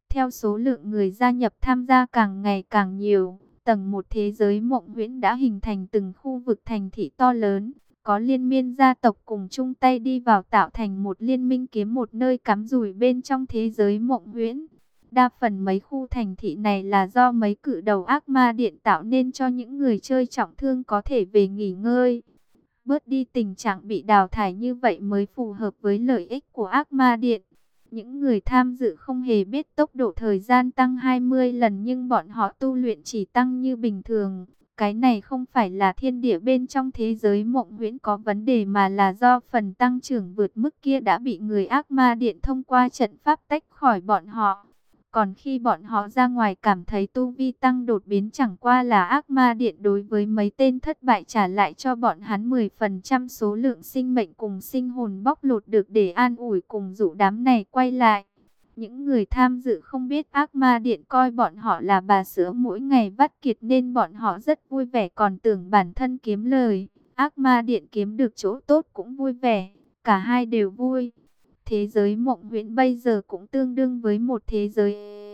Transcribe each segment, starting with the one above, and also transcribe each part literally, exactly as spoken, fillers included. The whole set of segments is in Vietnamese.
Theo số lượng người gia nhập tham gia càng ngày càng nhiều, tầng một thế giới mộng huyễn đã hình thành từng khu vực thành thị to lớn. Có liên miên gia tộc cùng chung tay đi vào tạo thành một liên minh kiếm một nơi cắm rủi bên trong thế giới mộng huyễn. Đa phần mấy khu thành thị này là do mấy cự đầu ác ma điện tạo nên cho những người chơi trọng thương có thể về nghỉ ngơi. Bớt đi tình trạng bị đào thải như vậy mới phù hợp với lợi ích của ác ma điện. Những người tham dự không hề biết tốc độ thời gian tăng hai mươi lần nhưng bọn họ tu luyện chỉ tăng như bình thường. Cái này không phải là thiên địa bên trong thế giới mộng huyễn có vấn đề mà là do phần tăng trưởng vượt mức kia đã bị người ác ma điện thông qua trận pháp tách khỏi bọn họ. Còn khi bọn họ ra ngoài cảm thấy tu vi tăng đột biến chẳng qua là ác ma điện đối với mấy tên thất bại trả lại cho bọn hắn mười phần trăm số lượng sinh mệnh cùng sinh hồn bóc lột được để an ủi cùng dụ đám này quay lại. Những người tham dự không biết ác ma điện coi bọn họ là bà sữa mỗi ngày vắt kiệt nên bọn họ rất vui vẻ còn tưởng bản thân kiếm lời. Ác ma điện kiếm được chỗ tốt cũng vui vẻ, cả hai đều vui. Thế giới mộng huyễn bây giờ cũng tương đương với một thế giới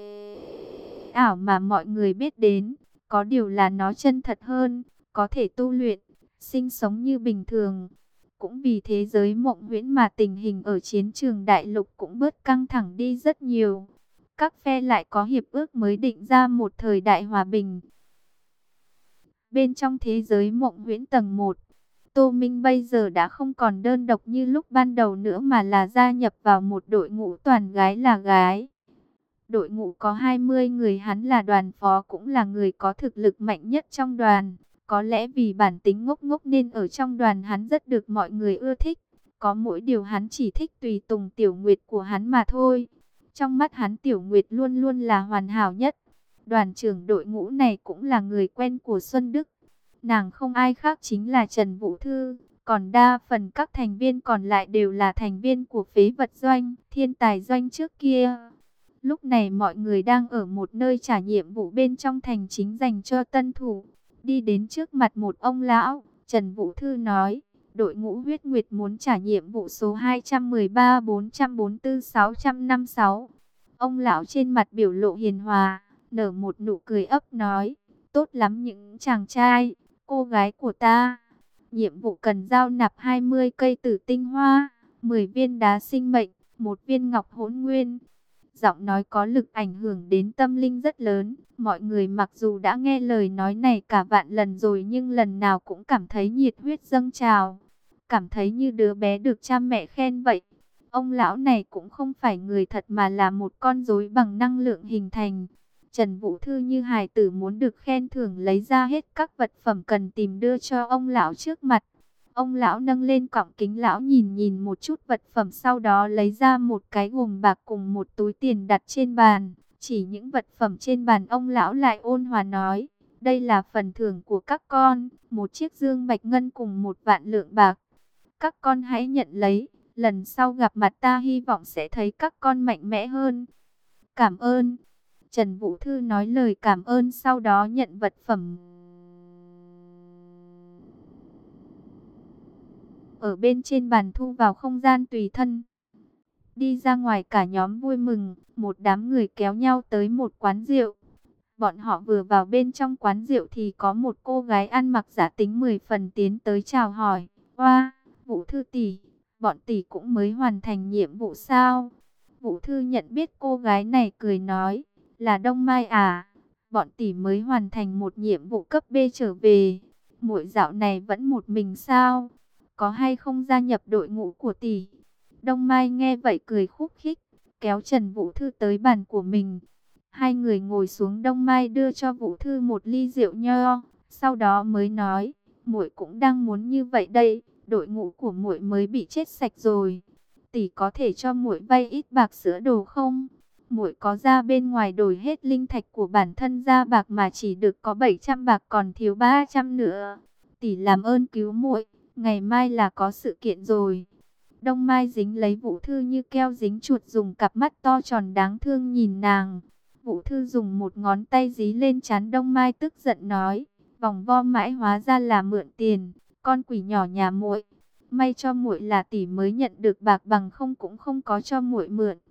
ảo mà mọi người biết đến. Có điều là nó chân thật hơn, có thể tu luyện, sinh sống như bình thường. Cũng vì thế giới mộng huyễn mà tình hình ở chiến trường đại lục cũng bớt căng thẳng đi rất nhiều. Các phe lại có hiệp ước mới định ra một thời đại hòa bình. Bên trong thế giới mộng huyễn tầng một, Tô Minh bây giờ đã không còn đơn độc như lúc ban đầu nữa mà là gia nhập vào một đội ngũ toàn gái là gái. Đội ngũ có hai mươi người, hắn là đoàn phó cũng là người có thực lực mạnh nhất trong đoàn. Có lẽ vì bản tính ngốc ngốc nên ở trong đoàn hắn rất được mọi người ưa thích. Có mỗi điều hắn chỉ thích tùy tùng Tiểu Nguyệt của hắn mà thôi. Trong mắt hắn Tiểu Nguyệt luôn luôn là hoàn hảo nhất. Đoàn trưởng đội ngũ này cũng là người quen của Xuân Đức. Nàng không ai khác chính là Trần Vũ Thư. Còn đa phần các thành viên còn lại đều là thành viên của phế vật doanh, thiên tài doanh trước kia. Lúc này mọi người đang ở một nơi trả nhiệm vụ bên trong thành chính dành cho tân thủ. Đi đến trước mặt một ông lão, Trần Vũ Thư nói, đội ngũ huyết nguyệt muốn trả nhiệm vụ số hai trăm mười ba bốn trăm bốn mươi tư sáu trăm năm mươi sáu. Ông lão trên mặt biểu lộ hiền hòa, nở một nụ cười ấp nói, tốt lắm những chàng trai, cô gái của ta. Nhiệm vụ cần giao nạp hai mươi cây tử tinh hoa, mười viên đá sinh mệnh, một viên ngọc hỗn nguyên. Giọng nói có lực ảnh hưởng đến tâm linh rất lớn. Mọi người mặc dù đã nghe lời nói này cả vạn lần rồi nhưng lần nào cũng cảm thấy nhiệt huyết dâng trào. Cảm thấy như đứa bé được cha mẹ khen vậy. Ông lão này cũng không phải người thật mà là một con rối bằng năng lượng hình thành. Trần Vũ Thư như hài tử muốn được khen thưởng lấy ra hết các vật phẩm cần tìm đưa cho ông lão trước mặt. Ông lão nâng lên cọng kính lão nhìn nhìn một chút vật phẩm sau đó lấy ra một cái gồm bạc cùng một túi tiền đặt trên bàn. Chỉ những vật phẩm trên bàn ông lão lại ôn hòa nói, đây là phần thưởng của các con, một chiếc dương bạch ngân cùng một vạn lượng bạc. Các con hãy nhận lấy, lần sau gặp mặt ta hy vọng sẽ thấy các con mạnh mẽ hơn. Cảm ơn. Trần Vũ Thư nói lời cảm ơn sau đó nhận vật phẩm. Ở bên trên bàn thu vào không gian tùy thân. Đi ra ngoài cả nhóm vui mừng, một đám người kéo nhau tới một quán rượu. Bọn họ vừa vào bên trong quán rượu thì có một cô gái ăn mặc giả tính mười phần tiến tới chào hỏi. Oa, Vũ Thư tỷ, bọn tỷ cũng mới hoàn thành nhiệm vụ sao? Vũ Thư nhận biết cô gái này cười nói, là Đông Mai à? Bọn tỷ mới hoàn thành một nhiệm vụ cấp B trở về. Muội dạo này vẫn một mình sao? Có hay không gia nhập đội ngũ của tỷ? Đông Mai nghe vậy cười khúc khích, kéo Trần Vũ Thư tới bàn của mình. Hai người ngồi xuống, Đông Mai đưa cho Vũ Thư một ly rượu nho, sau đó mới nói, muội cũng đang muốn như vậy đây, đội ngũ của muội mới bị chết sạch rồi. Tỷ có thể cho muội vay ít bạc sữa đồ không? Muội có ra bên ngoài đổi hết linh thạch của bản thân ra bạc mà chỉ được có bảy trăm bạc còn thiếu ba trăm nữa. Tỷ làm ơn cứu muội, ngày mai là có sự kiện rồi. Đông Mai dính lấy Vũ Thư như keo dính chuột, dùng cặp mắt to tròn đáng thương nhìn nàng. Vũ Thư dùng một ngón tay dí lên trán Đông Mai tức giận nói, vòng vo mãi hóa ra là mượn tiền, con quỷ nhỏ nhà muội. May cho muội là tỷ mới nhận được bạc, bằng không cũng không có cho muội mượn.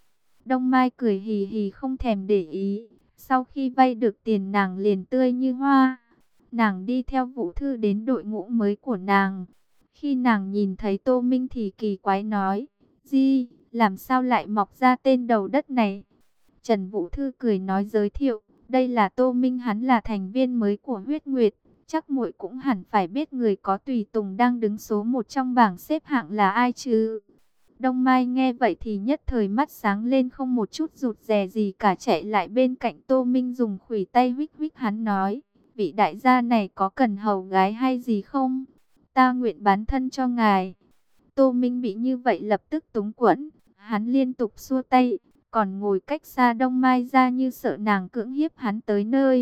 Đông Mai cười hì hì không thèm để ý. Sau khi vay được tiền nàng liền tươi như hoa. Nàng đi theo Vũ Thư đến đội ngũ mới của nàng. Khi nàng nhìn thấy Tô Minh thì kỳ quái nói, Di, làm sao lại mọc ra tên đầu đất này? Trần Vũ Thư cười nói giới thiệu, đây là Tô Minh, hắn là thành viên mới của Huyết Nguyệt. Chắc muội cũng hẳn phải biết người có tùy tùng đang đứng số một trong bảng xếp hạng là ai chứ? Đông Mai nghe vậy thì nhất thời mắt sáng lên, không một chút rụt rè gì cả, chạy lại bên cạnh Tô Minh dùng khuỷu tay huých huých hắn nói, vị đại gia này có cần hầu gái hay gì không? Ta nguyện bán thân cho ngài. Tô Minh bị như vậy lập tức túng quẫn, hắn liên tục xua tay, còn ngồi cách xa Đông Mai ra như sợ nàng cưỡng hiếp hắn tới nơi.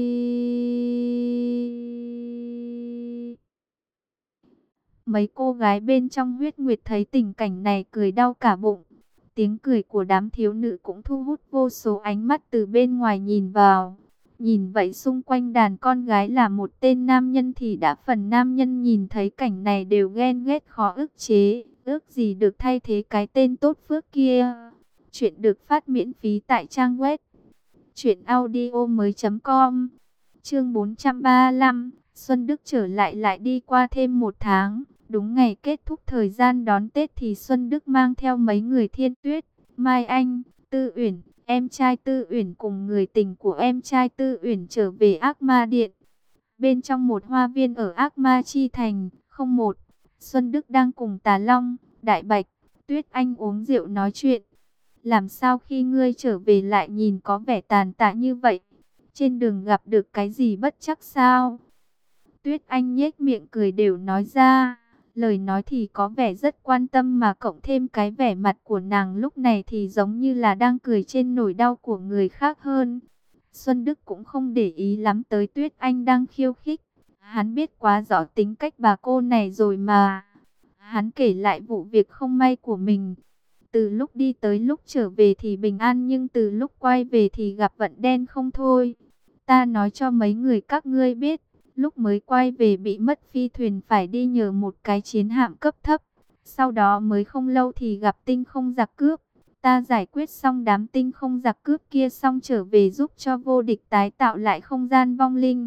Mấy cô gái bên trong Huyết Nguyệt thấy tình cảnh này cười đau cả bụng. Tiếng cười của đám thiếu nữ cũng thu hút vô số ánh mắt từ bên ngoài nhìn vào. Nhìn vậy xung quanh đàn con gái là một tên nam nhân thì đã phần nam nhân nhìn thấy cảnh này đều ghen ghét khó ức chế. Ước gì được thay thế cái tên tốt phước kia. Chuyện được phát miễn phí tại trang web truyện audio mới chấm com. Chương bốn trăm ba mươi lăm, Xuân Đức trở lại. Lại đi qua thêm một tháng, đúng ngày kết thúc thời gian đón Tết thì Xuân Đức mang theo mấy người Thiên Tuyết, Mai Anh, Tư Uyển, em trai Tư Uyển cùng người tình của em trai Tư Uyển trở về Ác Ma Điện. Bên trong một hoa viên ở Ác Ma Chi Thành, không một, Xuân Đức đang cùng Tà Long, Đại Bạch, Tuyết Anh uống rượu nói chuyện. Làm sao khi ngươi trở về lại nhìn có vẻ tàn tạ như vậy? Trên đường gặp được cái gì bất chắc sao? Tuyết Anh nhếch miệng cười đều nói ra. Lời nói thì có vẻ rất quan tâm mà cộng thêm cái vẻ mặt của nàng lúc này thì giống như là đang cười trên nỗi đau của người khác hơn. Xuân Đức cũng không để ý lắm tới Tuyết Anh đang khiêu khích. Hắn biết quá rõ tính cách bà cô này rồi mà. Hắn kể lại vụ việc không may của mình. Từ lúc đi tới lúc trở về thì bình an, nhưng từ lúc quay về thì gặp vận đen không thôi. Ta nói cho mấy người các ngươi biết, lúc mới quay về bị mất phi thuyền phải đi nhờ một cái chiến hạm cấp thấp. Sau đó mới không lâu thì gặp tinh không giặc cướp. Ta giải quyết xong đám tinh không giặc cướp kia xong trở về giúp cho vô địch tái tạo lại không gian vong linh.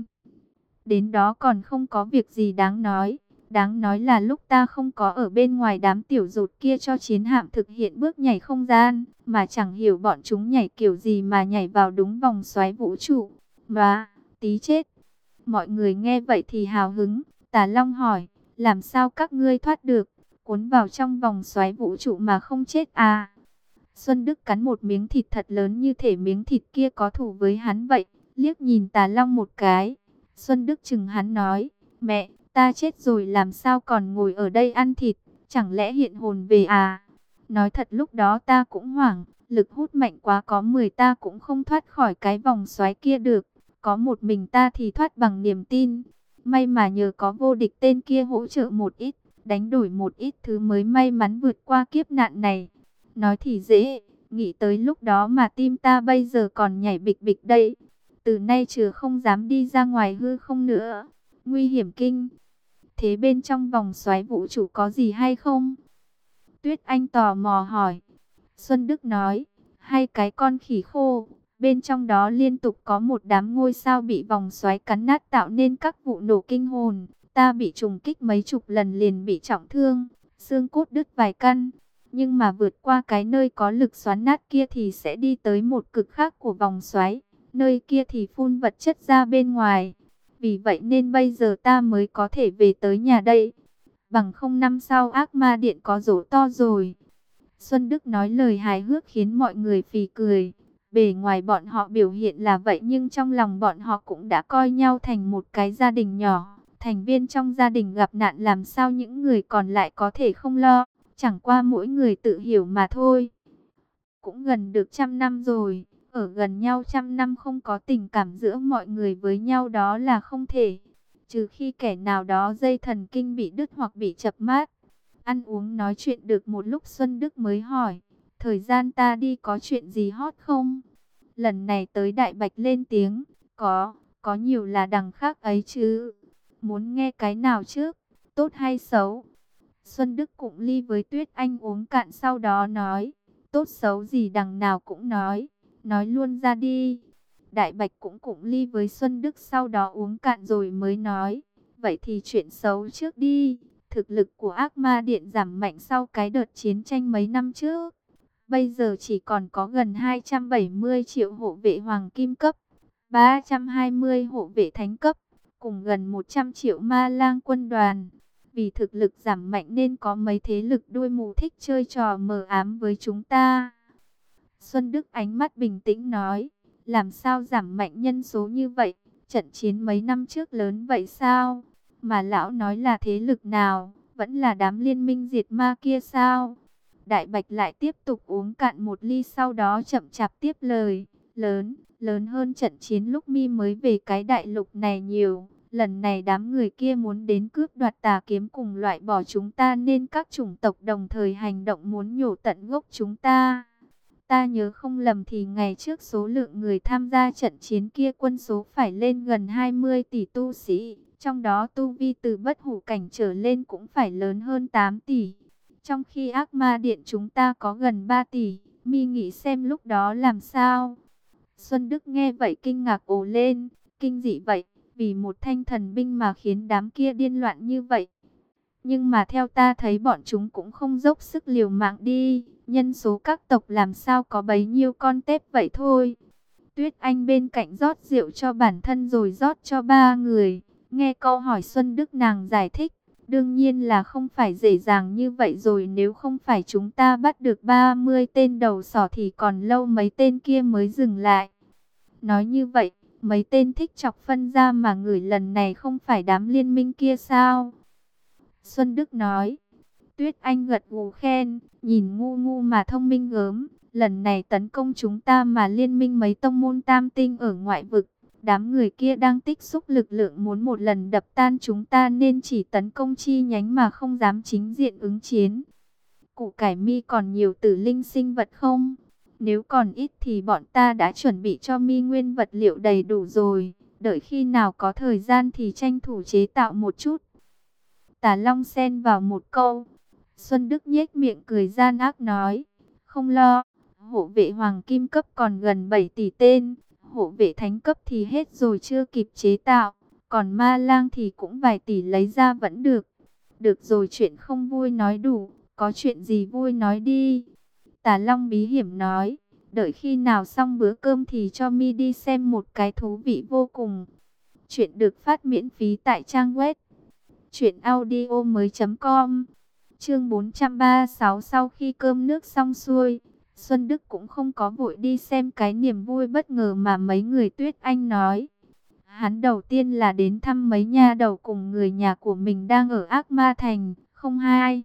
Đến đó còn không có việc gì đáng nói. Đáng nói là lúc ta không có ở bên ngoài, đám tiểu rụt kia cho chiến hạm thực hiện bước nhảy không gian, mà chẳng hiểu bọn chúng nhảy kiểu gì mà nhảy vào đúng vòng xoáy vũ trụ. Mà, tí chết. Mọi người nghe vậy thì hào hứng. Tà Long hỏi, làm sao các ngươi thoát được, cuốn vào trong vòng xoáy vũ trụ mà không chết à? Xuân Đức cắn một miếng thịt thật lớn như thể miếng thịt kia có thù với hắn vậy, liếc nhìn Tà Long một cái. Xuân Đức chừng hắn nói, mẹ, ta chết rồi làm sao còn ngồi ở đây ăn thịt, chẳng lẽ hiện hồn về à? Nói thật lúc đó ta cũng hoảng, lực hút mạnh quá, có mười ta cũng không thoát khỏi cái vòng xoáy kia được. Có một mình ta thì thoát bằng niềm tin. May mà nhờ có vô địch tên kia hỗ trợ một ít, đánh đổi một ít thứ mới may mắn vượt qua kiếp nạn này. Nói thì dễ, nghĩ tới lúc đó mà tim ta bây giờ còn nhảy bịch bịch đây. Từ nay trừ không dám đi ra ngoài hư không nữa. Nguy hiểm kinh. Thế bên trong vòng xoáy vũ trụ có gì hay không? Tuyết Anh tò mò hỏi. Xuân Đức nói, hay cái con khỉ khô. Bên trong đó liên tục có một đám ngôi sao bị vòng xoáy cắn nát tạo nên các vụ nổ kinh hồn. Ta bị trùng kích mấy chục lần liền bị trọng thương, xương cốt đứt vài căn. Nhưng mà vượt qua cái nơi có lực xoắn nát kia thì sẽ đi tới một cực khác của vòng xoáy. Nơi kia thì phun vật chất ra bên ngoài. Vì vậy nên bây giờ ta mới có thể về tới nhà đây. Bằng không năm sau Ác Ma Điện có rổ to rồi. Xuân Đức nói lời hài hước khiến mọi người phì cười. Bề ngoài bọn họ biểu hiện là vậy nhưng trong lòng bọn họ cũng đã coi nhau thành một cái gia đình nhỏ. Thành viên trong gia đình gặp nạn làm sao những người còn lại có thể không lo. Chẳng qua mỗi người tự hiểu mà thôi. Cũng gần được trăm năm rồi. Ở gần nhau trăm năm không có tình cảm giữa mọi người với nhau đó là không thể. Trừ khi kẻ nào đó dây thần kinh bị đứt hoặc bị chập mát. Ăn uống nói chuyện được một lúc Xuân Đức mới hỏi. Thời gian ta đi có chuyện gì hot không? Lần này tới Đại Bạch lên tiếng. Có, có nhiều là đằng khác ấy chứ. Muốn nghe cái nào trước? Tốt hay xấu? Xuân Đức cụng ly với Tuyết Anh uống cạn sau đó nói. tốt xấu gì đằng nào cũng nói, nói luôn ra đi. Đại Bạch cũng cũng ly với Xuân Đức, sau đó uống cạn rồi mới nói, vậy thì chuyện xấu trước đi. Thực lực của Ác Ma Điện giảm mạnh sau cái đợt chiến tranh mấy năm trước. Bây giờ chỉ còn có gần hai trăm bảy mươi triệu hộ vệ hoàng kim cấp, ba trăm hai mươi hộ vệ thánh cấp, cùng gần một trăm triệu ma lang quân đoàn. Vì thực lực giảm mạnh nên có mấy thế lực đuôi mù thích chơi trò mờ ám với chúng ta. Xuân Đức ánh mắt bình tĩnh nói, làm sao giảm mạnh nhân số như vậy? Trận chiến mấy năm trước lớn vậy sao? Mà lão nói là thế lực nào? Vẫn là đám liên minh diệt ma kia sao? Đại Bạch lại tiếp tục uống cạn một ly, sau đó chậm chạp tiếp lời, lớn, lớn hơn trận chiến lúc mi mới về cái đại lục này nhiều. Lần này đám người kia muốn đến cướp đoạt tà kiếm cùng loại bỏ chúng ta, nên các chủng tộc đồng thời hành động muốn nhổ tận gốc chúng ta. Ta nhớ không lầm thì ngày trước số lượng người tham gia trận chiến kia quân số phải lên gần hai mươi tỷ tu sĩ. Trong đó tu vi từ bất hủ cảnh trở lên cũng phải lớn hơn tám tỷ. Trong khi Ác Ma Điện chúng ta có gần ba tỷ, mi nghĩ xem lúc đó làm sao? Xuân Đức nghe vậy kinh ngạc ồ lên, kinh dị vậy, vì một thanh thần binh mà khiến đám kia điên loạn như vậy. Nhưng mà theo ta thấy bọn chúng cũng không dốc sức liều mạng đi, nhân số các tộc làm sao có bấy nhiêu con tép vậy thôi. Tuyết Anh bên cạnh rót rượu cho bản thân rồi rót cho ba người, nghe câu hỏi Xuân Đức nàng giải thích. Đương nhiên là không phải dễ dàng như vậy rồi, nếu không phải chúng ta bắt được ba mươi tên đầu sỏ thì còn lâu mấy tên kia mới dừng lại. Nói như vậy, mấy tên thích chọc phân ra mà ngửi lần này không phải đám liên minh kia sao? Xuân Đức nói. Tuyết Anh gật gù khen, nhìn ngu ngu mà thông minh gớm. Lần này tấn công chúng ta mà liên minh mấy tông môn tam tinh ở ngoại vực. Đám người kia đang tích xúc lực lượng muốn một lần đập tan chúng ta nên chỉ tấn công chi nhánh mà không dám chính diện ứng chiến. Củ cải mi còn nhiều tử linh sinh vật không? Nếu còn ít thì bọn ta đã chuẩn bị cho mi nguyên vật liệu đầy đủ rồi. Đợi khi nào có thời gian thì tranh thủ chế tạo một chút. Tà Long xen vào một câu. Xuân Đức nhếch miệng cười gian ác nói, không lo, hộ vệ hoàng kim cấp còn gần bảy tỷ tên. Hộ vệ thánh cấp thì hết rồi chưa kịp chế tạo, còn ma lang thì cũng vài tỷ lấy ra vẫn được. Được rồi, chuyện không vui nói đủ, có chuyện gì vui nói đi. Tà Long bí hiểm nói, đợi khi nào xong bữa cơm thì cho mi đi xem một cái thú vị vô cùng. Chuyện được phát miễn phí tại trang web truyện audio mới chấm com. Chương bốn trăm ba mươi sáu. Sau khi cơm nước xong xuôi, Xuân Đức cũng không có vội đi xem cái niềm vui bất ngờ mà mấy người Tuyết Anh nói. Hắn đầu tiên là đến thăm mấy nha đầu cùng người nhà của mình đang ở Ác Ma Thành, không hai.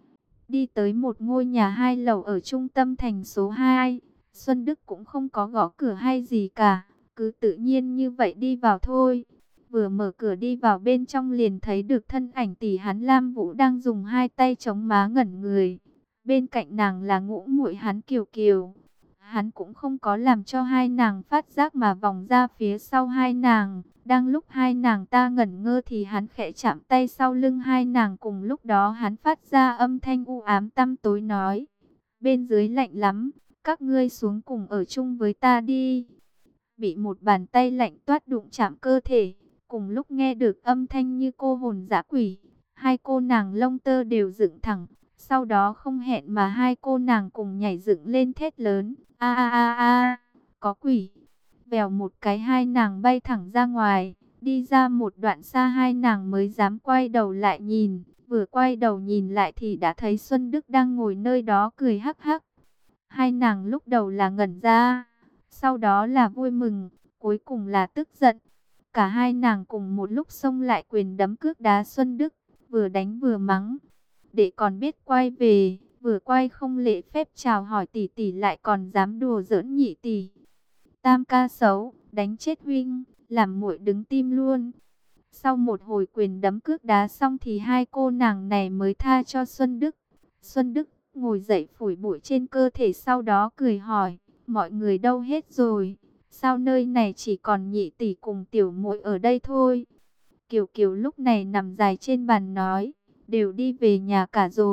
Đi tới một ngôi nhà hai lầu ở trung tâm thành số hai. Xuân Đức cũng không có gõ cửa hay gì cả, cứ tự nhiên như vậy đi vào thôi. Vừa mở cửa đi vào bên trong liền thấy được thân ảnh tỷ hắn Lam Vũ đang dùng hai tay chống má ngẩn người. Bên cạnh nàng là ngũ muội hắn Kiều Kiều. Hắn cũng không có làm cho hai nàng phát giác mà vòng ra phía sau hai nàng. Đang lúc hai nàng ta ngẩn ngơ thì hắn khẽ chạm tay sau lưng hai nàng, cùng lúc đó hắn phát ra âm thanh u ám tăm tối nói. Bên dưới lạnh lắm, các ngươi xuống cùng ở chung với ta đi. Bị một bàn tay lạnh toát đụng chạm cơ thể. Cùng lúc nghe được âm thanh như cô hồn dã quỷ, hai cô nàng lông tơ đều dựng thẳng. Sau đó không hẹn mà hai cô nàng cùng nhảy dựng lên thét lớn, a a a a, có quỷ. Vèo một cái hai nàng bay thẳng ra ngoài, đi ra một đoạn xa hai nàng mới dám quay đầu lại nhìn. Vừa quay đầu nhìn lại thì đã thấy Xuân Đức đang ngồi nơi đó cười hắc hắc. Hai nàng lúc đầu là ngẩn ra, sau đó là vui mừng, cuối cùng là tức giận. Cả hai nàng cùng một lúc xông lại quyền đấm cước đá Xuân Đức, vừa đánh vừa mắng. Để còn biết quay về, vừa quay không lễ phép chào hỏi tỷ tỷ lại còn dám đùa giỡn nhị tỷ. Tam ca xấu, đánh chết huynh, làm muội đứng tim luôn. Sau một hồi quyền đấm cước đá xong thì hai cô nàng này mới tha cho Xuân Đức. Xuân Đức ngồi dậy phủi bụi trên cơ thể, sau đó cười hỏi, mọi người đâu hết rồi? Sao nơi này chỉ còn nhị tỷ cùng tiểu muội ở đây thôi? Kiều Kiều lúc này nằm dài trên bàn nói, đều đi về nhà cả rồi.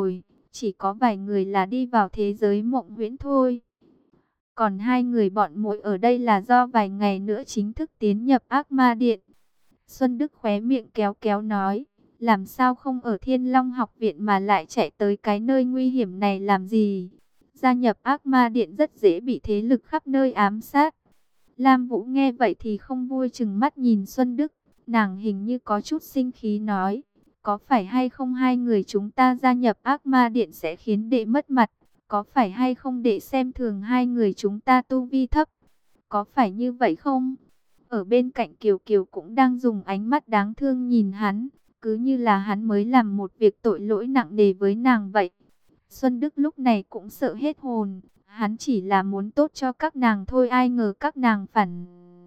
chỉ có vài người là đi vào thế giới mộng huyễn thôi. Còn hai người bọn muội ở đây là do vài ngày nữa chính thức tiến nhập ác ma điện. Xuân Đức khóe miệng kéo kéo nói, làm sao không ở Thiên Long học viện mà lại chạy tới cái nơi nguy hiểm này làm gì? Gia nhập ác ma điện rất dễ bị thế lực khắp nơi ám sát. Lam Vũ nghe vậy thì không vui, chừng mắt nhìn Xuân Đức, nàng hình như có chút sinh khí nói, có phải hay không hai người chúng ta gia nhập ác ma điện sẽ khiến đệ mất mặt? Có phải hay không đệ xem thường hai người chúng ta tu vi thấp? Có phải như vậy không? Ở bên cạnh Kiều Kiều cũng đang dùng ánh mắt đáng thương nhìn hắn, cứ như là hắn mới làm một việc tội lỗi nặng nề với nàng vậy. Xuân Đức lúc này cũng sợ hết hồn, hắn chỉ là muốn tốt cho các nàng thôi, ai ngờ các nàng phản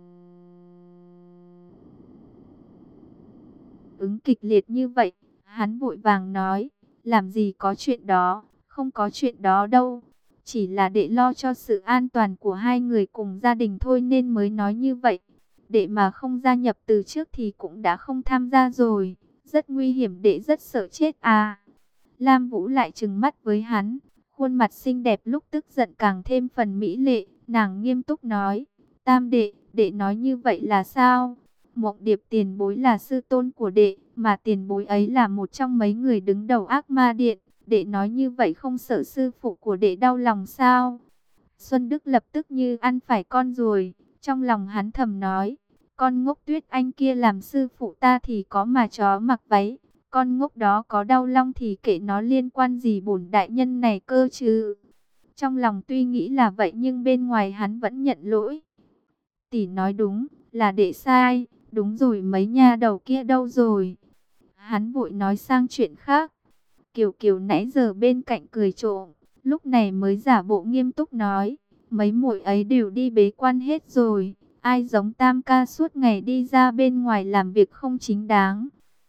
ứng kịch liệt như vậy. Hắn vội vàng nói, làm gì có chuyện đó, không có chuyện đó đâu. Chỉ là đệ lo cho sự an toàn của hai người cùng gia đình thôi nên mới nói như vậy. Đệ mà không gia nhập từ trước thì cũng đã không tham gia rồi. Rất nguy hiểm, đệ rất sợ chết à. Lam Vũ lại trừng mắt với hắn. Khuôn mặt xinh đẹp lúc tức giận càng thêm phần mỹ lệ. Nàng nghiêm túc nói, Tam đệ, đệ nói như vậy là sao? Mộng Điệp tiền bối là sư tôn của đệ, mà tiền bối ấy là một trong mấy người đứng đầu ác ma điện. Đệ nói như vậy không sợ sư phụ của đệ đau lòng sao? Xuân Đức lập tức như ăn phải con ruồi. Trong lòng hắn thầm nói, con ngốc Tuyết Anh kia làm sư phụ ta thì có mà chó mặc váy. Con ngốc đó có đau lòng thì kệ nó, liên quan gì bổn đại nhân này cơ chứ? Trong lòng tuy nghĩ là vậy nhưng bên ngoài hắn vẫn nhận lỗi. Tỷ nói đúng, là đệ sai. Đúng rồi, mấy nha đầu kia đâu rồi? Hắn vội nói sang chuyện khác. Kiều Kiều nãy giờ bên cạnh cười trộm, lúc này mới giả bộ nghiêm túc nói, mấy muội ấy đều đi bế quan hết rồi, ai giống Tam ca suốt ngày đi ra bên ngoài làm việc không chính đáng.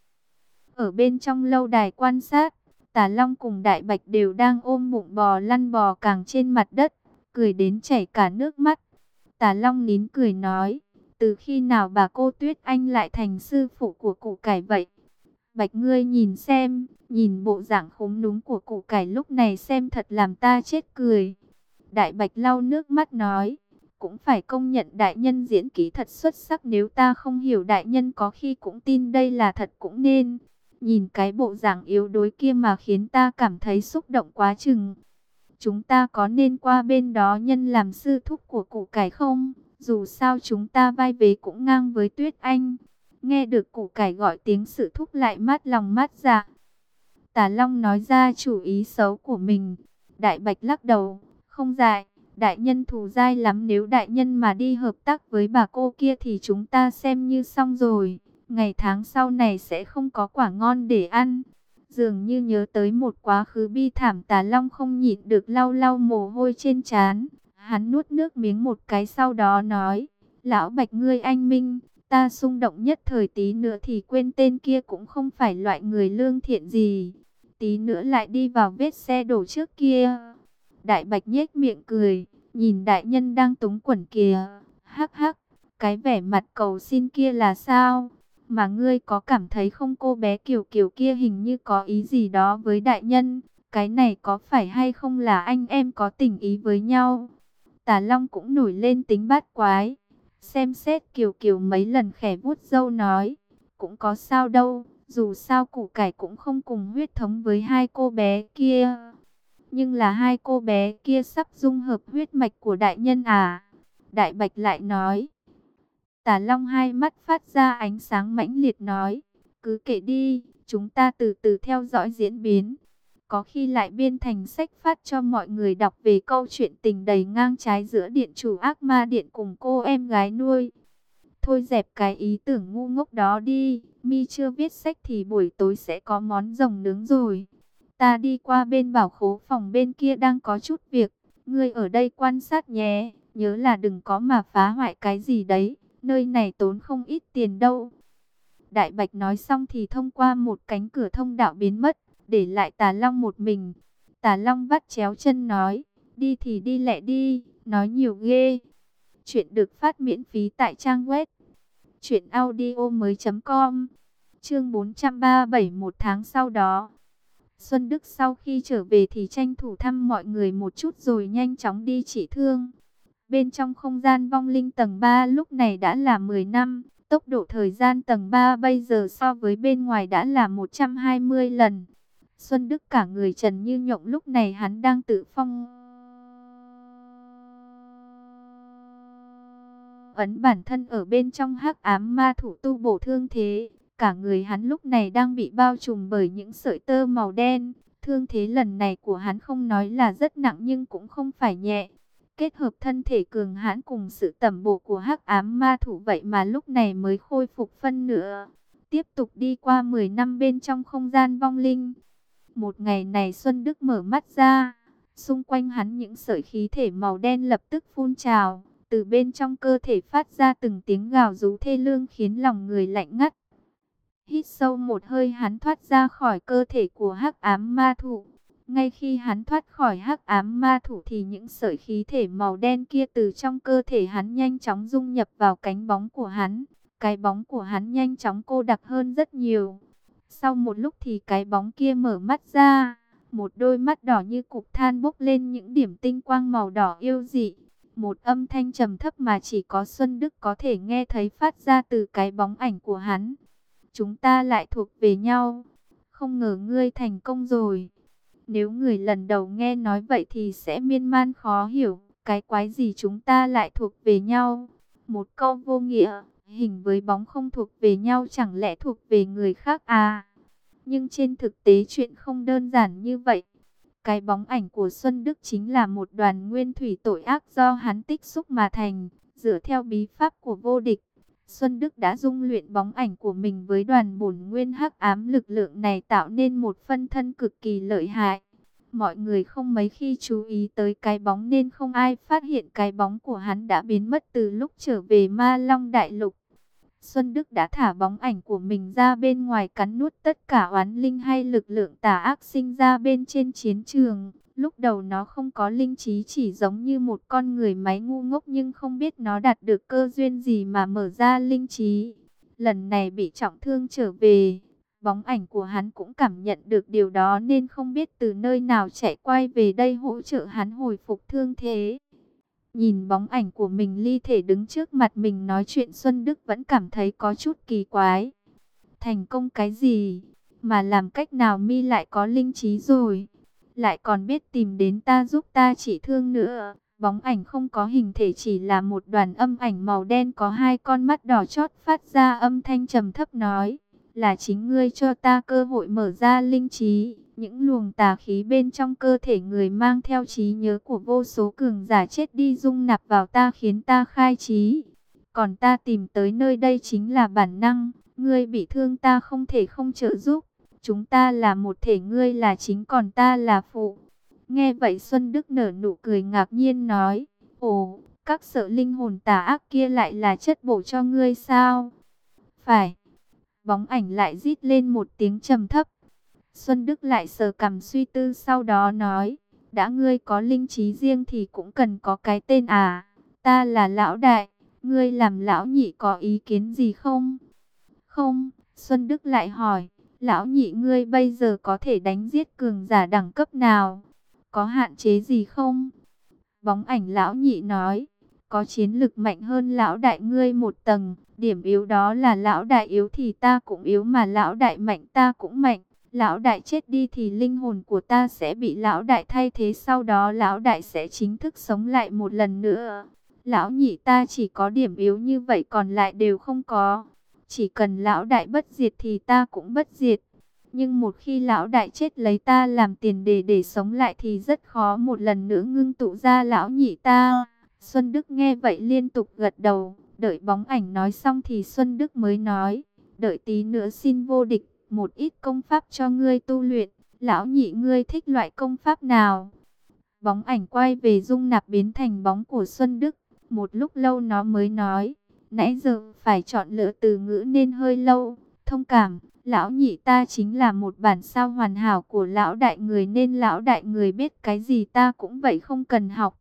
Ở bên trong lâu đài quan sát, Tả Long cùng Đại Bạch đều đang ôm bụng bò lăn bò càng trên mặt đất, cười đến chảy cả nước mắt. Tả Long nín cười nói, từ khi nào bà cô Tuyết Anh lại thành sư phụ của Củ Cải vậy? Bạch ngươi nhìn xem, nhìn bộ dạng khúm núm của Củ Cải lúc này xem thật làm ta chết cười. Đại Bạch lau nước mắt nói, cũng phải công nhận đại nhân diễn kỹ thật xuất sắc, nếu ta không hiểu đại nhân có khi cũng tin đây là thật cũng nên. Nhìn cái bộ dạng yếu đuối kia mà khiến ta cảm thấy xúc động quá chừng. Chúng ta có nên qua bên đó nhân làm sư thúc của Củ Cải không? Dù sao chúng ta vai vế cũng ngang với Tuyết Anh. Nghe được Củ Cải gọi tiếng sự thúc lại mát lòng mát dạ. Tả Long nói ra chủ ý xấu của mình. Đại Bạch lắc đầu, không dại, đại nhân thù dai lắm, nếu đại nhân mà đi hợp tác với bà cô kia thì chúng ta xem như xong rồi. Ngày tháng sau này sẽ không có quả ngon để ăn. Dường như nhớ tới một quá khứ bi thảm, Tả Long không nhịn được lau lau mồ hôi trên trán. Hắn nuốt nước miếng một cái sau đó nói, lão Bạch ngươi anh minh. Ta xung động nhất thời tí nữa thì quên tên kia cũng không phải loại người lương thiện gì. Tí nữa lại đi vào vết xe đổ trước kia. Đại Bạch nhếch miệng cười, nhìn đại nhân đang túng quẩn kìa. Hắc hắc, cái vẻ mặt cầu xin kia là sao? Mà ngươi có cảm thấy không, cô bé Kiều Kiều kia hình như có ý gì đó với đại nhân. Cái này có phải hay không là anh em có tình ý với nhau? Tả Long cũng nổi lên tính bát quái. Xem xét Kiều Kiều mấy lần khẽ vuốt râu nói, cũng có sao đâu, dù sao Củ Cải cũng không cùng huyết thống với hai cô bé kia. Nhưng là hai cô bé kia sắp dung hợp huyết mạch của đại nhân à? Đại Bạch lại nói. Tả Long hai mắt phát ra ánh sáng mãnh liệt nói, cứ kệ đi, chúng ta từ từ theo dõi diễn biến. Có khi lại biên thành sách phát cho mọi người đọc về câu chuyện tình đầy ngang trái giữa điện chủ ác ma điện cùng cô em gái nuôi. Thôi dẹp cái ý tưởng ngu ngốc đó đi, mi chưa viết sách thì buổi tối sẽ có món rồng nướng rồi. Ta đi qua bên bảo khố phòng bên kia đang có chút việc, ngươi ở đây quan sát nhé, nhớ là đừng có mà phá hoại cái gì đấy, nơi này tốn không ít tiền đâu. Đại Bạch nói xong thì thông qua một cánh cửa thông đạo biến mất, để lại Tà Long một mình. Tà Long vắt chéo chân nói, đi thì đi lẹ đi, nói nhiều ghê. Chuyện được phát miễn phí tại trang web truyện audio mới chấm com. Chương bốn trăm ba mươi bảy, một tháng sau đó. Xuân Đức sau khi trở về thì tranh thủ thăm mọi người một chút rồi nhanh chóng đi trị thương. Bên trong không gian vong linh tầng ba lúc này đã là mười năm. Tốc độ thời gian tầng ba bây giờ so với bên ngoài đã là một trăm hai mươi lần. Xuân Đức cả người trần như nhộng, lúc này hắn đang tự phong ấn bản thân ở bên trong hắc ám ma thủ tu bổ thương thế. Cả người hắn lúc này đang bị bao trùm bởi những sợi tơ màu đen. Thương thế lần này của hắn không nói là rất nặng nhưng cũng không phải nhẹ. Kết hợp thân thể cường hãn cùng sự tẩm bổ của hắc ám ma thủ, vậy mà lúc này mới khôi phục phân nửa. Tiếp tục đi qua mười năm bên trong không gian vong linh. Một ngày này Xuân Đức mở mắt ra. Xung quanh hắn những sợi khí thể màu đen lập tức phun trào. Từ bên trong cơ thể phát ra từng tiếng gào rú thê lương khiến lòng người lạnh ngắt. Hít sâu một hơi, hắn thoát ra khỏi cơ thể của hắc ám ma thủ. Ngay khi hắn thoát khỏi hắc ám ma thủ thì những sợi khí thể màu đen kia từ trong cơ thể hắn nhanh chóng dung nhập vào cánh bóng của hắn. Cái bóng của hắn nhanh chóng cô đặc hơn rất nhiều. Sau một lúc thì cái bóng kia mở mắt ra. Một đôi mắt đỏ như cục than bốc lên những điểm tinh quang màu đỏ yêu dị. Một âm thanh trầm thấp mà chỉ có Xuân Đức có thể nghe thấy phát ra từ cái bóng ảnh của hắn. Chúng ta lại thuộc về nhau. Không ngờ ngươi thành công rồi. Nếu người lần đầu nghe nói vậy thì sẽ miên man khó hiểu. Cái quái gì chúng ta lại thuộc về nhau? Một câu vô nghĩa, hình với bóng không thuộc về nhau chẳng lẽ thuộc về người khác à? Nhưng trên thực tế chuyện không đơn giản như vậy. Cái bóng ảnh của Xuân Đức chính là một đoàn nguyên thủy tội ác do hắn tích xúc mà thành. Dựa theo bí pháp của vô địch, Xuân Đức đã dung luyện bóng ảnh của mình với đoàn bổn nguyên hắc ám, lực lượng này tạo nên một phân thân cực kỳ lợi hại. Mọi người không mấy khi chú ý tới cái bóng nên không ai phát hiện cái bóng của hắn đã biến mất từ lúc trở về Ma Long Đại Lục. Xuân Đức đã thả bóng ảnh của mình ra bên ngoài cắn nuốt tất cả oán linh hay lực lượng tà ác sinh ra bên trên chiến trường. Lúc đầu nó không có linh trí, chỉ giống như một con người máy ngu ngốc, nhưng không biết nó đạt được cơ duyên gì mà mở ra linh trí. Lần này bị trọng thương trở về, bóng ảnh của hắn cũng cảm nhận được điều đó nên không biết từ nơi nào chạy quay về đây hỗ trợ hắn hồi phục thương thế. Nhìn bóng ảnh của mình ly thể đứng trước mặt mình nói chuyện, Xuân Đức vẫn cảm thấy có chút kỳ quái. Thành công cái gì? Mà làm cách nào mi lại có linh trí rồi? Lại còn biết tìm đến ta giúp ta trị thương nữa. Bóng ảnh không có hình thể, chỉ là một đoàn âm ảnh màu đen có hai con mắt đỏ chót phát ra âm thanh trầm thấp nói. Là chính ngươi cho ta cơ hội mở ra linh trí. Những luồng tà khí bên trong cơ thể người mang theo trí nhớ của vô số cường giả chết đi dung nạp vào ta khiến ta khai trí. Còn ta tìm tới nơi đây chính là bản năng. Ngươi bị thương ta không thể không trợ giúp. Chúng ta là một thể, ngươi là chính còn ta là phụ. Nghe vậy Xuân Đức nở nụ cười ngạc nhiên nói. Ồ, các sợ linh hồn tà ác kia lại là chất bổ cho ngươi sao? Phải. Bóng ảnh lại rít lên một tiếng trầm thấp. Xuân Đức lại sờ cằm suy tư, sau đó nói. Đã ngươi có linh trí riêng thì cũng cần có cái tên à. Ta là lão đại, ngươi làm lão nhị có ý kiến gì không? Không, Xuân Đức lại hỏi. Lão nhị ngươi bây giờ có thể đánh giết cường giả đẳng cấp nào? Có hạn chế gì không? Bóng ảnh lão nhị nói. Có chiến lực mạnh hơn lão đại ngươi một tầng. Điểm yếu đó là lão đại yếu thì ta cũng yếu, mà lão đại mạnh ta cũng mạnh. Lão đại chết đi thì linh hồn của ta sẽ bị lão đại thay thế, sau đó lão đại sẽ chính thức sống lại một lần nữa. Lão nhị ta chỉ có điểm yếu như vậy, còn lại đều không có. Chỉ cần lão đại bất diệt thì ta cũng bất diệt. Nhưng một khi lão đại chết lấy ta làm tiền đề để sống lại thì rất khó một lần nữa ngưng tụ ra lão nhị ta. Xuân Đức nghe vậy liên tục gật đầu. Đợi bóng ảnh nói xong thì Xuân Đức mới nói. Đợi tí nữa xin vô địch một ít công pháp cho ngươi tu luyện. Lão nhị ngươi thích loại công pháp nào? Bóng ảnh quay về dung nạp biến thành bóng của Xuân Đức. Một lúc lâu nó mới nói. Nãy giờ phải chọn lựa từ ngữ nên hơi lâu. Thông cảm, lão nhị ta chính là một bản sao hoàn hảo của lão đại người, nên lão đại người biết cái gì ta cũng vậy, không cần học.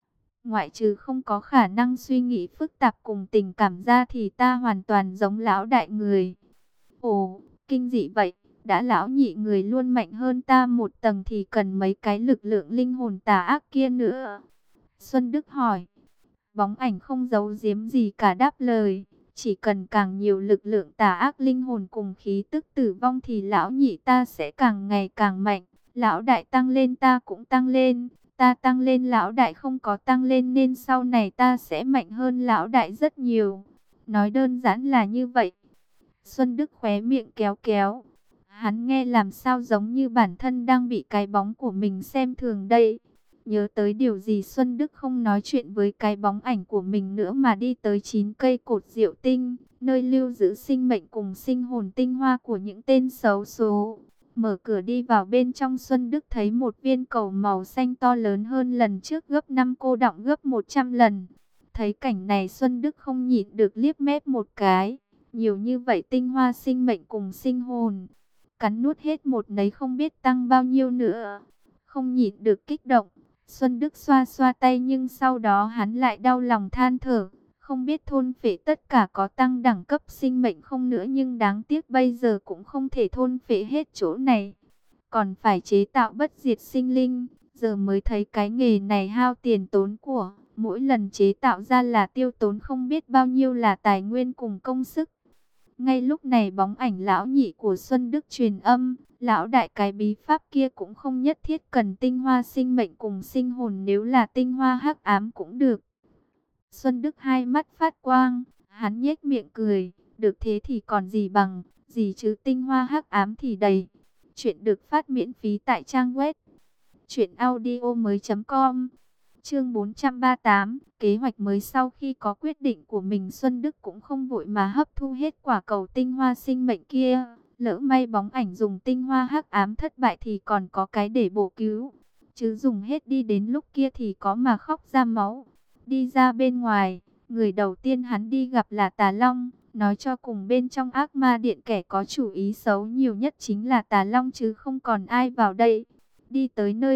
Ngoại trừ không có khả năng suy nghĩ phức tạp cùng tình cảm ra thì ta hoàn toàn giống lão đại người. Ồ, kinh dị vậy, Đã lão nhị người luôn mạnh hơn ta một tầng thì cần mấy cái lực lượng linh hồn tà ác kia nữa. Xuân Đức hỏi. Bóng ảnh không giấu giếm gì cả đáp lời. Chỉ cần càng nhiều lực lượng tà ác linh hồn cùng khí tức tử vong thì lão nhị ta sẽ càng ngày càng mạnh. Lão đại tăng lên ta cũng tăng lên. Ta tăng lên lão đại không có tăng lên nên sau này ta sẽ mạnh hơn lão đại rất nhiều. Nói đơn giản là như vậy. Xuân Đức khóe miệng kéo kéo. Hắn nghe làm sao giống như bản thân đang bị cái bóng của mình xem thường đây. Nhớ tới điều gì Xuân Đức không nói chuyện với cái bóng ảnh của mình nữa mà đi tới chín cây cột diệu tinh, nơi lưu giữ sinh mệnh cùng sinh hồn tinh hoa của những tên xấu số. Mở cửa đi vào bên trong, Xuân Đức thấy một viên cầu màu xanh to lớn hơn lần trước gấp năm, cô đọng gấp một trăm lần. Thấy cảnh này Xuân Đức không nhịn được liếc mép một cái. Nhiều như vậy tinh hoa sinh mệnh cùng sinh hồn, cắn nuốt hết một nấy không biết tăng bao nhiêu nữa. Không nhịn được kích động, Xuân Đức xoa xoa tay nhưng sau đó hắn lại đau lòng than thở. Không biết thôn phệ tất cả có tăng đẳng cấp sinh mệnh không nữa, nhưng đáng tiếc bây giờ cũng không thể thôn phệ hết chỗ này. Còn phải chế tạo bất diệt sinh linh, giờ mới thấy cái nghề này hao tiền tốn của. Mỗi lần chế tạo ra là tiêu tốn không biết bao nhiêu là tài nguyên cùng công sức. Ngay lúc này bóng ảnh lão nhị của Xuân Đức truyền âm, lão đại cái bí pháp kia cũng không nhất thiết cần tinh hoa sinh mệnh cùng sinh hồn, nếu là tinh hoa hắc ám cũng được. Xuân Đức hai mắt phát quang, hắn nhếch miệng cười, được thế thì còn gì bằng, gì chứ tinh hoa hắc ám thì đầy. Chuyện được phát miễn phí tại trang web truyện audio mới chấm com. Chương bốn trăm ba mươi tám, kế hoạch mới. Sau khi có quyết định của mình, Xuân Đức cũng không vội mà hấp thu hết quả cầu tinh hoa sinh mệnh kia. Lỡ may bóng ảnh dùng tinh hoa hắc ám thất bại thì còn có cái để bổ cứu. Chứ dùng hết đi đến lúc kia thì có mà khóc ra máu. Đi ra bên ngoài, người đầu tiên hắn đi gặp là Tà Long. Nói cho cùng bên trong ác ma điện kẻ có chủ ý xấu nhiều nhất chính là Tà Long chứ không còn ai vào đây. Đi tới nơi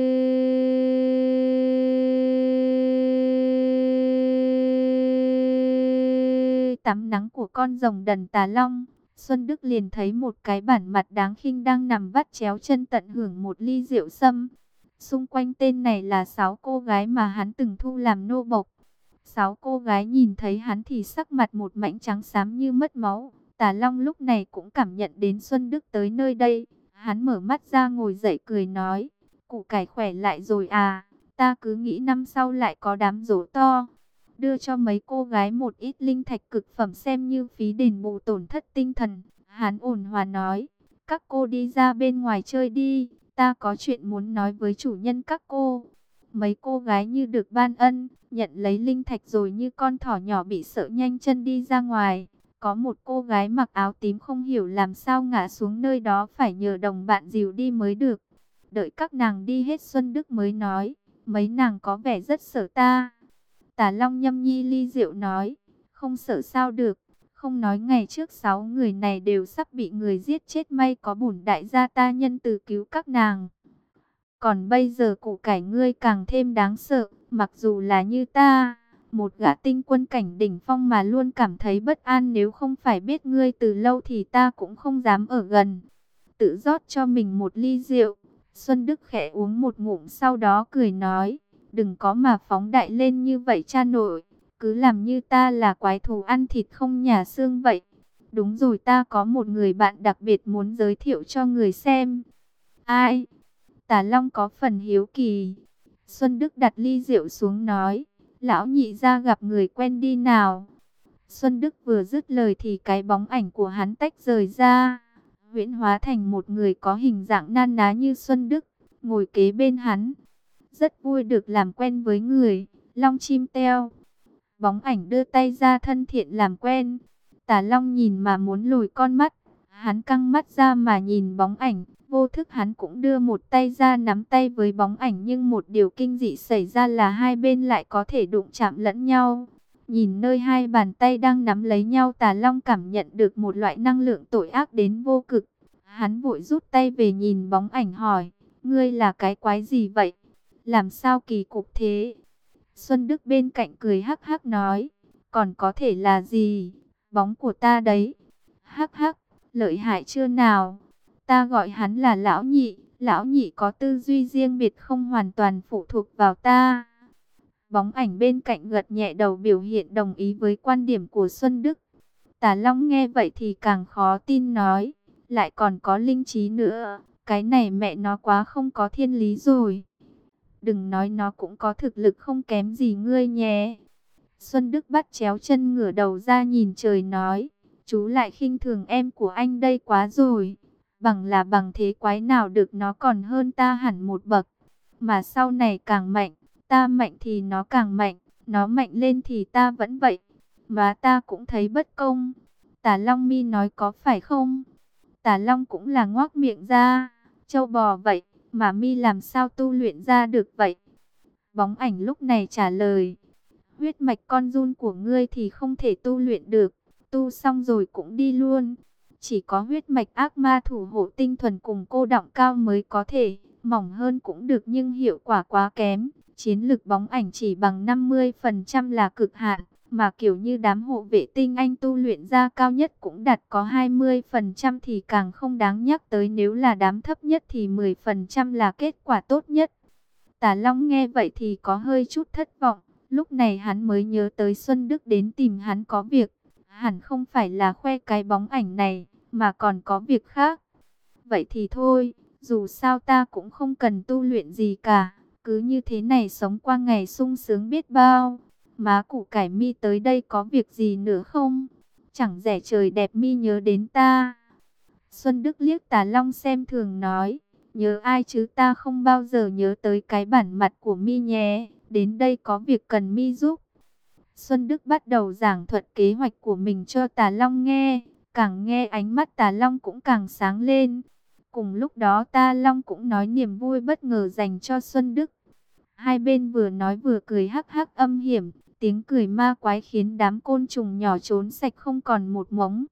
tắm nắng của con rồng đần Tà Long, Xuân Đức liền thấy một cái bản mặt đáng khinh đang nằm vắt chéo chân tận hưởng một ly rượu sâm. Xung quanh tên này là sáu cô gái mà hắn từng thu làm nô bộc. Sáu cô gái nhìn thấy hắn thì sắc mặt một mảnh trắng xám như mất máu. Tà Long lúc này cũng cảm nhận đến Xuân Đức tới nơi đây. Hắn mở mắt ra ngồi dậy cười nói, củ cải khỏe lại rồi à, ta cứ nghĩ năm sau lại có đám giỗ to. Đưa cho mấy cô gái một ít linh thạch cực phẩm xem như phí đền bù tổn thất tinh thần. Hắn ổn hòa nói, các cô đi ra bên ngoài chơi đi, ta có chuyện muốn nói với chủ nhân các cô. Mấy cô gái như được ban ân, nhận lấy linh thạch rồi như con thỏ nhỏ bị sợ nhanh chân đi ra ngoài. Có một cô gái mặc áo tím không hiểu làm sao ngã xuống nơi đó, phải nhờ đồng bạn dìu đi mới được. Đợi các nàng đi hết Xuân Đức mới nói, mấy nàng có vẻ rất sợ ta. Tà Long nhâm nhi ly rượu nói, không sợ sao được, không nói ngày trước sáu người này đều sắp bị người giết chết, may có bổn đại gia ta nhân từ cứu các nàng. Còn bây giờ củ cải ngươi càng thêm đáng sợ, mặc dù là như ta, một gã tinh quân cảnh đỉnh phong mà luôn cảm thấy bất an, nếu không phải biết ngươi từ lâu thì ta cũng không dám ở gần. Tự rót cho mình một ly rượu, Xuân Đức khẽ uống một ngụm sau đó cười nói, đừng có mà phóng đại lên như vậy cha nội, cứ làm như ta là quái thú ăn thịt không nhả xương vậy. Đúng rồi, ta có một người bạn đặc biệt muốn giới thiệu cho người xem. Ai? Tà Long có phần hiếu kỳ. Xuân Đức đặt ly rượu xuống nói, lão nhị ra gặp người quen đi nào. Xuân Đức vừa dứt lời thì cái bóng ảnh của hắn tách rời ra, huyễn hóa thành một người có hình dạng nan ná như Xuân Đức, ngồi kế bên hắn. Rất vui được làm quen với người, Long chim teo. Bóng ảnh đưa tay ra thân thiện làm quen. Tà Long nhìn mà muốn lùi con mắt, hắn căng mắt ra mà nhìn bóng ảnh. Vô thức hắn cũng đưa một tay ra nắm tay với bóng ảnh, nhưng một điều kinh dị xảy ra là hai bên lại có thể đụng chạm lẫn nhau. Nhìn nơi hai bàn tay đang nắm lấy nhau, Tà Long cảm nhận được một loại năng lượng tội ác đến vô cực. Hắn vội rút tay về nhìn bóng ảnh hỏi, ngươi là cái quái gì vậy? Làm sao kỳ cục thế? Xuân Đức bên cạnh cười hắc hắc nói, còn có thể là gì? Bóng của ta đấy. Hắc hắc, lợi hại chưa nào? ta gọi hắn là lão nhị. Lão nhị có tư duy riêng biệt, không hoàn toàn phụ thuộc vào ta. Bóng ảnh bên cạnh gật nhẹ đầu biểu hiện đồng ý với quan điểm của Xuân Đức. Tả Long nghe vậy thì càng khó tin, nói, lại còn có linh trí nữa. Cái này mẹ nó quá không có thiên lý rồi. Đừng nói, nó cũng có thực lực không kém gì ngươi nhé. Xuân Đức bắt chéo chân ngửa đầu ra nhìn trời nói, chú lại khinh thường em của anh đây quá rồi. Bằng là bằng thế quái nào được, nó còn hơn ta hẳn một bậc. Mà sau này càng mạnh, ta mạnh thì nó càng mạnh. Nó mạnh lên thì ta vẫn vậy. Mà ta cũng thấy bất công. Tả Long Mi nói có phải không? Tả Long cũng là ngoác miệng ra. Châu bò vậy, mà Mi làm sao tu luyện ra được vậy? Bóng ảnh lúc này trả lời, huyết mạch con giun của ngươi thì không thể tu luyện được. Tu xong rồi cũng đi luôn. Chỉ có huyết mạch ác ma thủ hộ tinh thuần cùng cô đọng cao mới có thể. Mỏng hơn cũng được nhưng hiệu quả quá kém. Chiến lực bóng ảnh chỉ bằng năm mươi phần trăm là cực hạn. Mà kiểu như đám hộ vệ tinh anh tu luyện ra cao nhất cũng đạt có hai mươi phần trăm thì càng không đáng nhắc tới. Nếu là đám thấp nhất thì mười phần trăm là kết quả tốt nhất. Tả Long nghe vậy thì có hơi chút thất vọng. Lúc này hắn mới nhớ tới Xuân Đức đến tìm hắn có việc. Hẳn không phải là khoe cái bóng ảnh này, mà còn có việc khác. Vậy thì thôi, dù sao ta cũng không cần tu luyện gì cả. Cứ như thế này sống qua ngày sung sướng biết bao. Má củ cải Mi tới đây có việc gì nữa không? Chẳng rẻ trời đẹp Mi nhớ đến ta. Xuân Đức liếc Tả Long xem thường nói, nhớ ai chứ, ta không bao giờ nhớ tới cái bản mặt của Mi nhé. Đến đây có việc cần Mi giúp. Xuân Đức bắt đầu giảng thuật kế hoạch của mình cho Tả Long nghe. Càng nghe ánh mắt Tả Long cũng càng sáng lên. Cùng lúc đó Tả Long cũng nói niềm vui bất ngờ dành cho Xuân Đức. Hai bên vừa nói vừa cười hắc hắc âm hiểm. Tiếng cười ma quái khiến đám côn trùng nhỏ trốn sạch không còn một mống.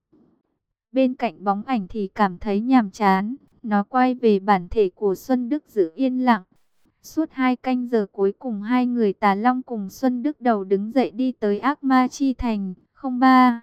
Bên cạnh bóng ảnh thì cảm thấy nhàm chán. Nó quay về bản thể của Xuân Đức giữ yên lặng. Suốt hai canh giờ cuối cùng hai người Tả Long cùng Xuân Đức đầu đứng dậy đi tới Ác Ma Chi Thành, không ba.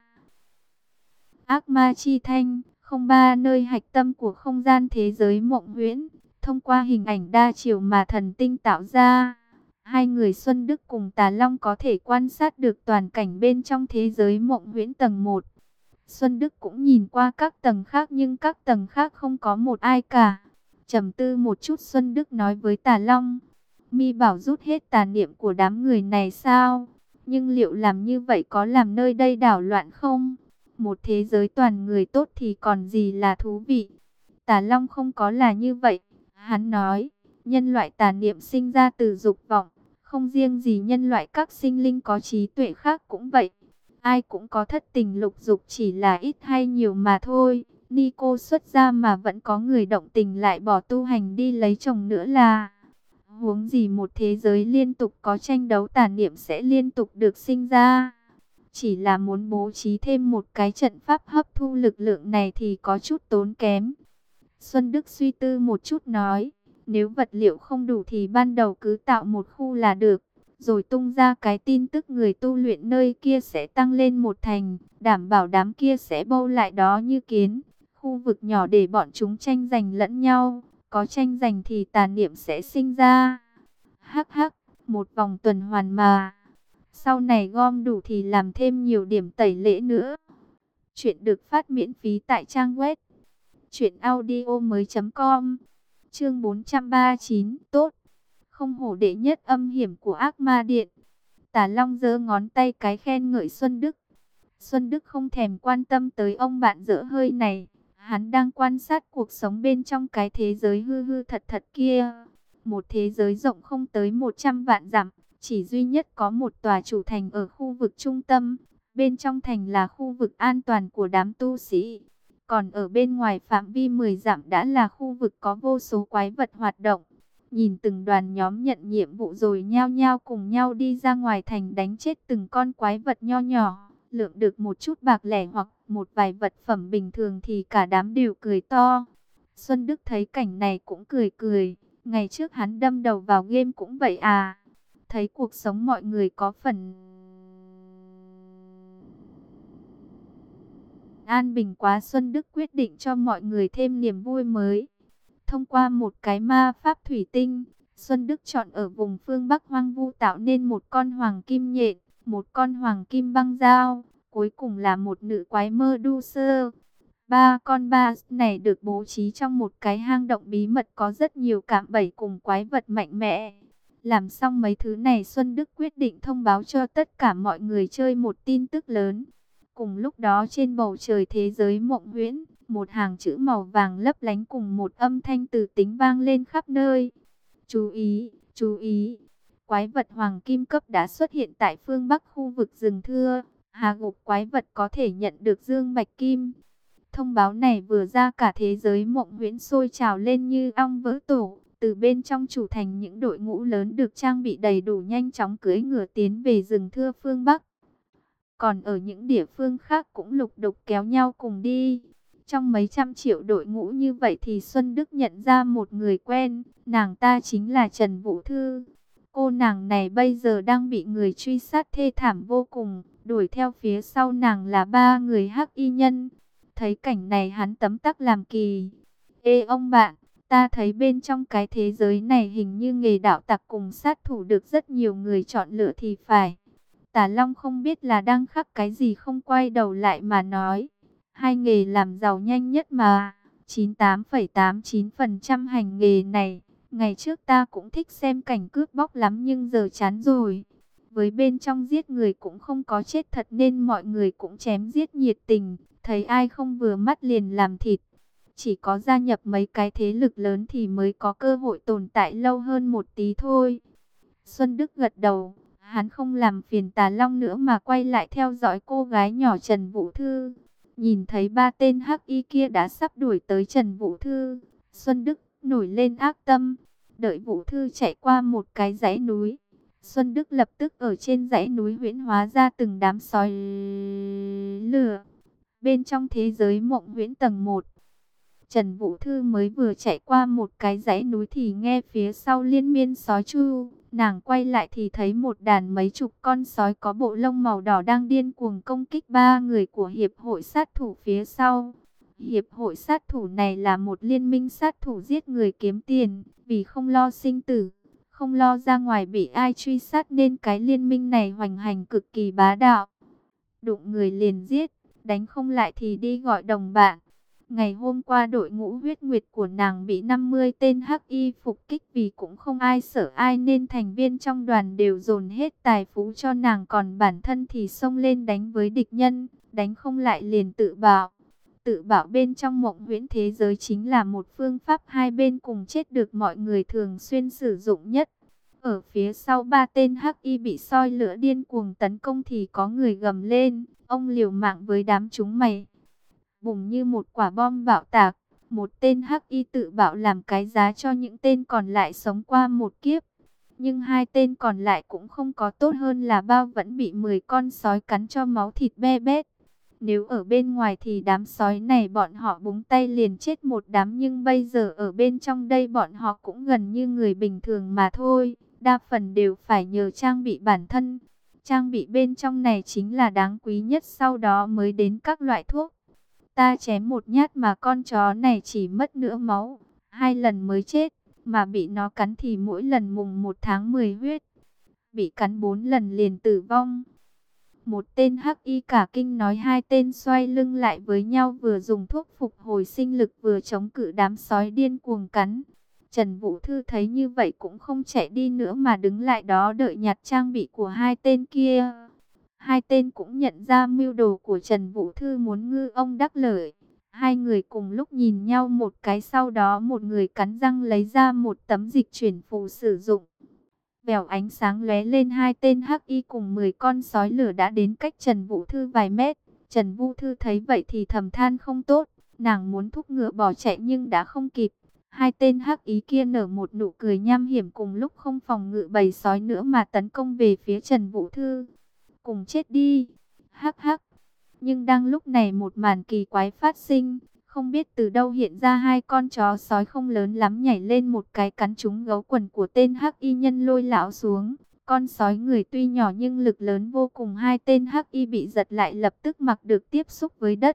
Ác Ma Chi Thành, không ba nơi hạch tâm của không gian thế giới mộng huyễn. Thông qua hình ảnh đa chiều mà thần tinh tạo ra, hai người Xuân Đức cùng Tả Long có thể quan sát được toàn cảnh bên trong thế giới mộng huyễn tầng một. Xuân Đức cũng nhìn qua các tầng khác nhưng các tầng khác không có một ai cả. Trầm tư một chút Xuân Đức nói với Tả Long, Mi bảo rút hết tà niệm của đám người này sao? Nhưng liệu làm như vậy có làm nơi đây đảo loạn không? Một thế giới toàn người tốt thì còn gì là thú vị? Tả Long không có là như vậy. Hắn nói, nhân loại tà niệm sinh ra từ dục vọng. Không riêng gì nhân loại, các sinh linh có trí tuệ khác cũng vậy. Ai cũng có thất tình lục dục, chỉ là ít hay nhiều mà thôi. Nico xuất gia mà vẫn có người động tình lại bỏ tu hành đi lấy chồng nữa là... Huống gì một thế giới liên tục có tranh đấu tà niệm sẽ liên tục được sinh ra. Chỉ là muốn bố trí thêm một cái trận pháp hấp thu lực lượng này thì có chút tốn kém. Xuân Đức suy tư một chút nói, nếu vật liệu không đủ thì ban đầu cứ tạo một khu là được. Rồi tung ra cái tin tức người tu luyện nơi kia sẽ tăng lên một thành, đảm bảo đám kia sẽ bâu lại đó như kiến. Khu vực nhỏ để bọn chúng tranh giành lẫn nhau, có tranh giành thì tà niệm sẽ sinh ra. Hắc hắc, một vòng tuần hoàn mà. Sau này gom đủ thì làm thêm nhiều điểm tẩy lễ nữa. Chuyện được phát miễn phí tại trang web truyện audio mới chấm com. Chương bốn trăm ba mươi chín, tốt. Không hổ đệ nhất âm hiểm của ác ma điện. Tả Long giơ ngón tay cái khen ngợi Xuân Đức. Xuân Đức không thèm quan tâm tới ông bạn dở hơi này. Hắn đang quan sát cuộc sống bên trong cái thế giới hư hư thật thật kia. Một thế giới rộng không tới một trăm vạn dặm. Chỉ duy nhất có một tòa chủ thành ở khu vực trung tâm. Bên trong thành là khu vực an toàn của đám tu sĩ. Còn ở bên ngoài phạm vi mười dặm đã là khu vực có vô số quái vật hoạt động. Nhìn từng đoàn nhóm nhận nhiệm vụ rồi nhao nhao cùng nhau đi ra ngoài thành đánh chết từng con quái vật nho nhỏ. Lượng được một chút bạc lẻ hoặc một vài vật phẩm bình thường thì cả đám đều cười to. Xuân Đức thấy cảnh này cũng cười cười. Ngày trước hắn đâm đầu vào game cũng vậy à. Thấy cuộc sống mọi người có phần an bình quá, Xuân Đức quyết định cho mọi người thêm niềm vui mới. Thông qua một cái ma pháp thủy tinh, Xuân Đức chọn ở vùng phương Bắc hoang vu tạo nên một con hoàng kim nhện, một con hoàng kim băng dao, cuối cùng là một nữ quái Medusa. Ba con ba này được bố trí trong một cái hang động bí mật có rất nhiều cạm bẫy cùng quái vật mạnh mẽ. Làm xong mấy thứ này, Xuân Đức quyết định thông báo cho tất cả mọi người chơi một tin tức lớn. Cùng lúc đó trên bầu trời thế giới mộng huyễn, một hàng chữ màu vàng lấp lánh cùng một âm thanh từ tính vang lên khắp nơi. Chú ý, chú ý, quái vật hoàng kim cấp đã xuất hiện tại phương Bắc khu vực rừng thưa. Hạ gục quái vật có thể nhận được dương bạch kim. Thông báo này vừa ra, cả thế giới mộng huyễn sôi trào lên như ong vỡ tổ. Từ bên trong chủ thành, những đội ngũ lớn được trang bị đầy đủ nhanh chóng cưỡi ngựa tiến về rừng thưa phương Bắc. Còn ở những địa phương khác cũng lục đục kéo nhau cùng đi. Trong mấy trăm triệu đội ngũ như vậy thì Xuân Đức nhận ra một người quen, nàng ta chính là Trần Vũ Thư. Cô nàng này bây giờ đang bị người truy sát thê thảm vô cùng, đuổi theo phía sau nàng là ba người hắc y nhân. Thấy cảnh này hắn tấm tắc làm kỳ. Ê ông bạn, ta thấy bên trong cái thế giới này hình như nghề đạo tặc cùng sát thủ được rất nhiều người chọn lựa thì phải. Tả Long không biết là đang khắc cái gì, không quay đầu lại mà nói. Hai nghề làm giàu nhanh nhất mà, chín mươi tám phẩy tám chín phần trăm hành nghề này. Ngày trước ta cũng thích xem cảnh cướp bóc lắm nhưng giờ chán rồi. Với bên trong giết người cũng không có chết thật nên mọi người cũng chém giết nhiệt tình. Thấy ai không vừa mắt liền làm thịt. Chỉ có gia nhập mấy cái thế lực lớn thì mới có cơ hội tồn tại lâu hơn một tí thôi. Xuân Đức gật đầu. Hắn không làm phiền Tà Long nữa mà quay lại theo dõi cô gái nhỏ Trần Vũ Thư. Nhìn thấy ba tên hắc y kia đã sắp đuổi tới Trần Vũ Thư, Xuân Đức nổi lên ác tâm. Đợi Vũ Thư chạy qua một cái dãy núi, Xuân Đức lập tức ở trên dãy núi huyễn hóa ra từng đám sói lửa. Bên trong thế giới mộng huyễn tầng một, Trần Vũ Thư mới vừa chạy qua một cái dãy núi thì nghe phía sau liên miên sói chu. Nàng quay lại thì thấy một đàn mấy chục con sói có bộ lông màu đỏ đang điên cuồng công kích ba người của Hiệp hội sát thủ phía sau. Hiệp hội sát thủ này là một liên minh sát thủ giết người kiếm tiền, vì không lo sinh tử, không lo ra ngoài bị ai truy sát nên cái liên minh này hoành hành cực kỳ bá đạo. Đụng người liền giết, đánh không lại thì đi gọi đồng bạn. Ngày hôm qua đội ngũ huyết nguyệt của nàng bị năm mươi tên hắc y phục kích, vì cũng không ai sợ ai nên thành viên trong đoàn đều dồn hết tài phú cho nàng, còn bản thân thì xông lên đánh với địch nhân, đánh không lại liền tự bạo. Tự bạo bên trong mộng huyễn thế giới chính là một phương pháp hai bên cùng chết được mọi người thường xuyên sử dụng nhất. Ở phía sau ba tên hắc y bị soi lửa điên cuồng tấn công thì có người gầm lên, ông liều mạng với đám chúng mày. Bùng như một quả bom bạo tạc, một tên hắc y tự bạo làm cái giá cho những tên còn lại sống qua một kiếp. Nhưng hai tên còn lại cũng không có tốt hơn là bao, vẫn bị mười con sói cắn cho máu thịt be bét. Nếu ở bên ngoài thì đám sói này bọn họ búng tay liền chết một đám, nhưng bây giờ ở bên trong đây bọn họ cũng gần như người bình thường mà thôi. Đa phần đều phải nhờ trang bị bản thân. Trang bị bên trong này chính là đáng quý nhất, sau đó mới đến các loại thuốc. Ta chém một nhát mà con chó này chỉ mất nửa máu, hai lần mới chết, mà bị nó cắn thì mỗi lần mùng một tháng mười huyết, bị cắn bốn lần liền tử vong. Một tên hắc y cả kinh nói, hai tên xoay lưng lại với nhau, vừa dùng thuốc phục hồi sinh lực vừa chống cự đám sói điên cuồng cắn. Trần Vũ Thư thấy như vậy cũng không chạy đi nữa mà đứng lại đó đợi nhặt trang bị của hai tên kia. Hai tên cũng nhận ra mưu đồ của Trần Vũ Thư muốn ngư ông đắc lợi. Hai người cùng lúc nhìn nhau một cái, sau đó một người cắn răng lấy ra một tấm dịch chuyển phù sử dụng. Vèo, ánh sáng lóe lên, hai tên hắc y cùng mười con sói lửa đã đến cách Trần Vũ Thư vài mét. Trần Vũ Thư thấy vậy thì thầm than không tốt, nàng muốn thúc ngựa bỏ chạy nhưng đã không kịp. Hai tên hắc ý kia nở một nụ cười nham hiểm, cùng lúc không phòng ngự bầy sói nữa mà tấn công về phía Trần Vũ Thư. Cùng chết đi, hắc hắc. Nhưng đang lúc này một màn kỳ quái phát sinh, không biết từ đâu hiện ra hai con chó sói không lớn lắm nhảy lên một cái cắn trúng gấu quần của tên hắc y nhân, lôi lão xuống. Con sói người tuy nhỏ nhưng lực lớn vô cùng, hai tên hắc y bị giật lại lập tức mặc được tiếp xúc với đất.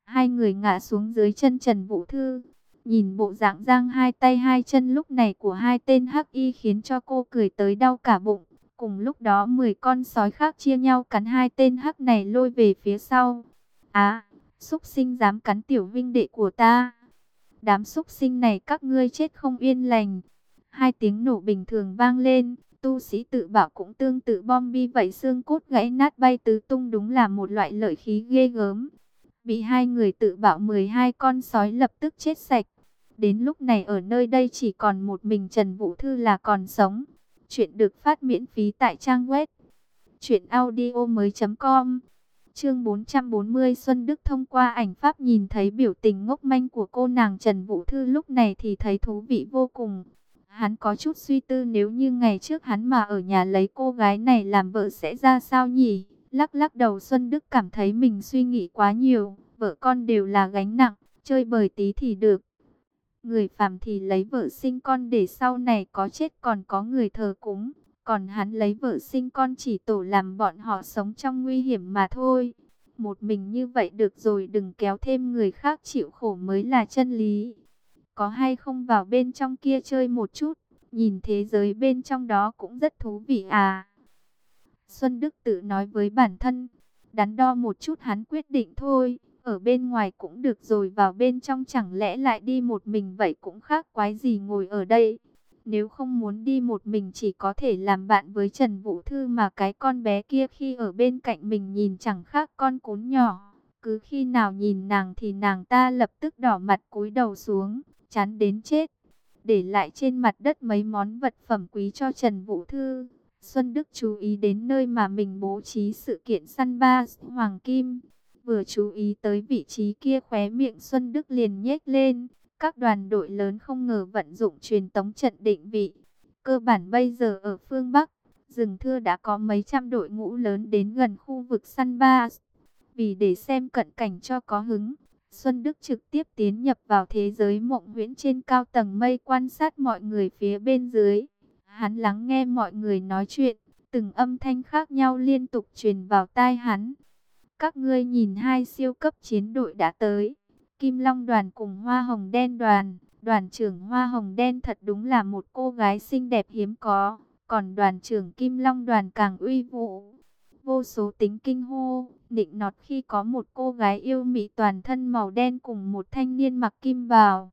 Hai người ngã xuống dưới chân Trần Vũ Thư. Nhìn bộ dạng giang hai tay hai chân lúc này của hai tên hắc y khiến cho cô cười tới đau cả bụng. Cùng lúc đó mười con sói khác chia nhau cắn hai tên hắc này lôi về phía sau. Á, súc sinh dám cắn tiểu vinh đệ của ta. Đám súc sinh này các ngươi chết không yên lành. Hai tiếng nổ bình thường vang lên. Tu sĩ tự bảo cũng tương tự bom bi vậy, xương cốt gãy nát bay tứ tung, đúng là một loại lợi khí ghê gớm. Bị hai người tự bảo mười hai con sói lập tức chết sạch. Đến lúc này ở nơi đây chỉ còn một mình Trần Vũ Thư là còn sống. Chuyện được phát miễn phí tại trang web truyện audio mới chấm com. Chương bốn trăm bốn mươi, Xuân Đức thông qua ảnh pháp nhìn thấy biểu tình ngốc manh của cô nàng Trần Vũ Thư lúc này thì thấy thú vị vô cùng. Hắn có chút suy tư nếu như ngày trước hắn mà ở nhà lấy cô gái này làm vợ sẽ ra sao nhỉ? Lắc lắc đầu, Xuân Đức cảm thấy mình suy nghĩ quá nhiều. Vợ con đều là gánh nặng, chơi bời tí thì được. Người phàm thì lấy vợ sinh con để sau này có chết còn có người thờ cúng. Còn hắn lấy vợ sinh con chỉ tổ làm bọn họ sống trong nguy hiểm mà thôi. Một mình như vậy được rồi, đừng kéo thêm người khác chịu khổ mới là chân lý. Có hay không vào bên trong kia chơi một chút, nhìn thế giới bên trong đó cũng rất thú vị à. Xuân Đức tự nói với bản thân, đắn đo một chút hắn quyết định thôi. Ở bên ngoài cũng được rồi, vào bên trong chẳng lẽ lại đi một mình vậy cũng khác quái gì ngồi ở đây. Nếu không muốn đi một mình chỉ có thể làm bạn với Trần Vũ Thư, mà cái con bé kia khi ở bên cạnh mình nhìn chẳng khác con cún nhỏ. Cứ khi nào nhìn nàng thì nàng ta lập tức đỏ mặt cúi đầu xuống, chán đến chết. Để lại trên mặt đất mấy món vật phẩm quý cho Trần Vũ Thư. Xuân Đức chú ý đến nơi mà mình bố trí sự kiện săn ba hoàng kim. Vừa chú ý tới vị trí kia, khóe miệng Xuân Đức liền nhếch lên. Các đoàn đội lớn không ngờ vận dụng truyền tống trận định vị. Cơ bản bây giờ ở phương Bắc, rừng thưa đã có mấy trăm đội ngũ lớn đến gần khu vực săn ba. Vì để xem cận cảnh cho có hứng, Xuân Đức trực tiếp tiến nhập vào thế giới mộng huyễn trên cao tầng mây, quan sát mọi người phía bên dưới. Hắn lắng nghe mọi người nói chuyện, từng âm thanh khác nhau liên tục truyền vào tai hắn. Các ngươi nhìn, hai siêu cấp chiến đội đã tới. Kim Long đoàn cùng Hoa Hồng Đen đoàn. Đoàn trưởng Hoa Hồng Đen thật đúng là một cô gái xinh đẹp hiếm có. Còn đoàn trưởng Kim Long đoàn càng uy vũ. Vô số tính kinh hô, nịnh nọt khi có một cô gái yêu mị toàn thân màu đen cùng một thanh niên mặc kim bào.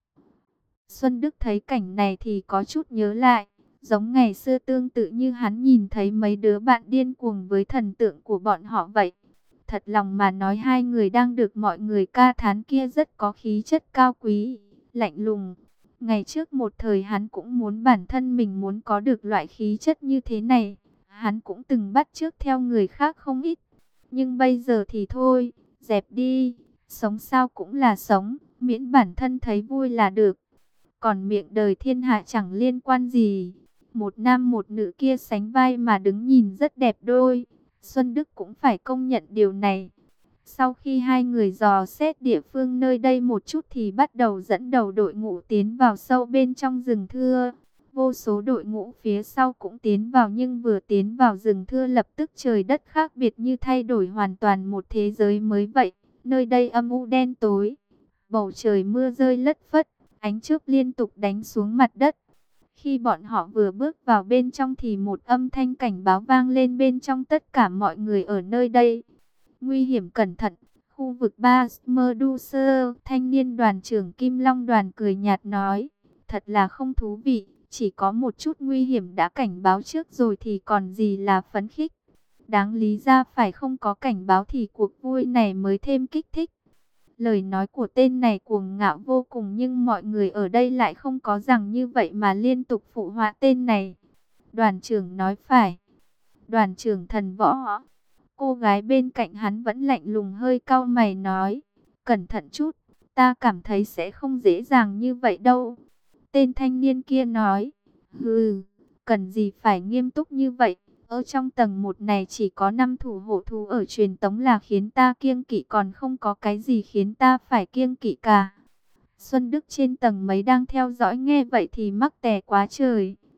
Xuân Đức thấy cảnh này thì có chút nhớ lại. Giống ngày xưa tương tự như hắn nhìn thấy mấy đứa bạn điên cuồng với thần tượng của bọn họ vậy. Thật lòng mà nói, hai người đang được mọi người ca thán kia rất có khí chất cao quý, lạnh lùng. Ngày trước một thời hắn cũng muốn bản thân mình muốn có được loại khí chất như thế này. Hắn cũng từng bắt chước theo người khác không ít. Nhưng bây giờ thì thôi, dẹp đi. Sống sao cũng là sống, miễn bản thân thấy vui là được. Còn miệng đời thiên hạ chẳng liên quan gì. Một nam một nữ kia sánh vai mà đứng nhìn rất đẹp đôi. Xuân Đức cũng phải công nhận điều này. Sau khi hai người dò xét địa phương nơi đây một chút thì bắt đầu dẫn đầu đội ngũ tiến vào sâu bên trong rừng thưa. Vô số đội ngũ phía sau cũng tiến vào, nhưng vừa tiến vào rừng thưa lập tức trời đất khác biệt, như thay đổi hoàn toàn một thế giới mới vậy. Nơi đây âm u đen tối, bầu trời mưa rơi lất phất, ánh chớp liên tục đánh xuống mặt đất. Khi bọn họ vừa bước vào bên trong thì một âm thanh cảnh báo vang lên bên trong tất cả mọi người ở nơi đây. Nguy hiểm, cẩn thận, khu vực ba Medusa. Thanh niên đoàn trưởng Kim Long đoàn cười nhạt nói, thật là không thú vị, chỉ có một chút nguy hiểm đã cảnh báo trước rồi thì còn gì là phấn khích. Đáng lý ra phải không có cảnh báo thì cuộc vui này mới thêm kích thích. Lời nói của tên này cuồng ngạo vô cùng, nhưng mọi người ở đây lại không có rằng như vậy mà liên tục phụ họa tên này. Đoàn trưởng nói phải. Đoàn trưởng Thần Võ. Cô gái bên cạnh hắn vẫn lạnh lùng hơi cau mày nói, cẩn thận chút, ta cảm thấy sẽ không dễ dàng như vậy đâu. Tên thanh niên kia nói, hừ, cần gì phải nghiêm túc như vậy. Ở trong tầng một này chỉ có năm thủ hộ thú ở truyền tống là khiến ta kiêng kỵ, còn không có cái gì khiến ta phải kiêng kỵ cả. Xuân Đức trên tầng mấy đang theo dõi nghe vậy thì mắc tè quá trời.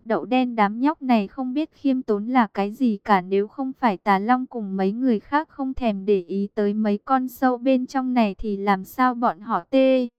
đậu đen đám nhóc này không biết khiêm tốn là cái gì cả, nếu không phải Tà Long cùng mấy người khác không thèm để ý tới mấy con sâu bên trong này thì làm sao bọn họ tê.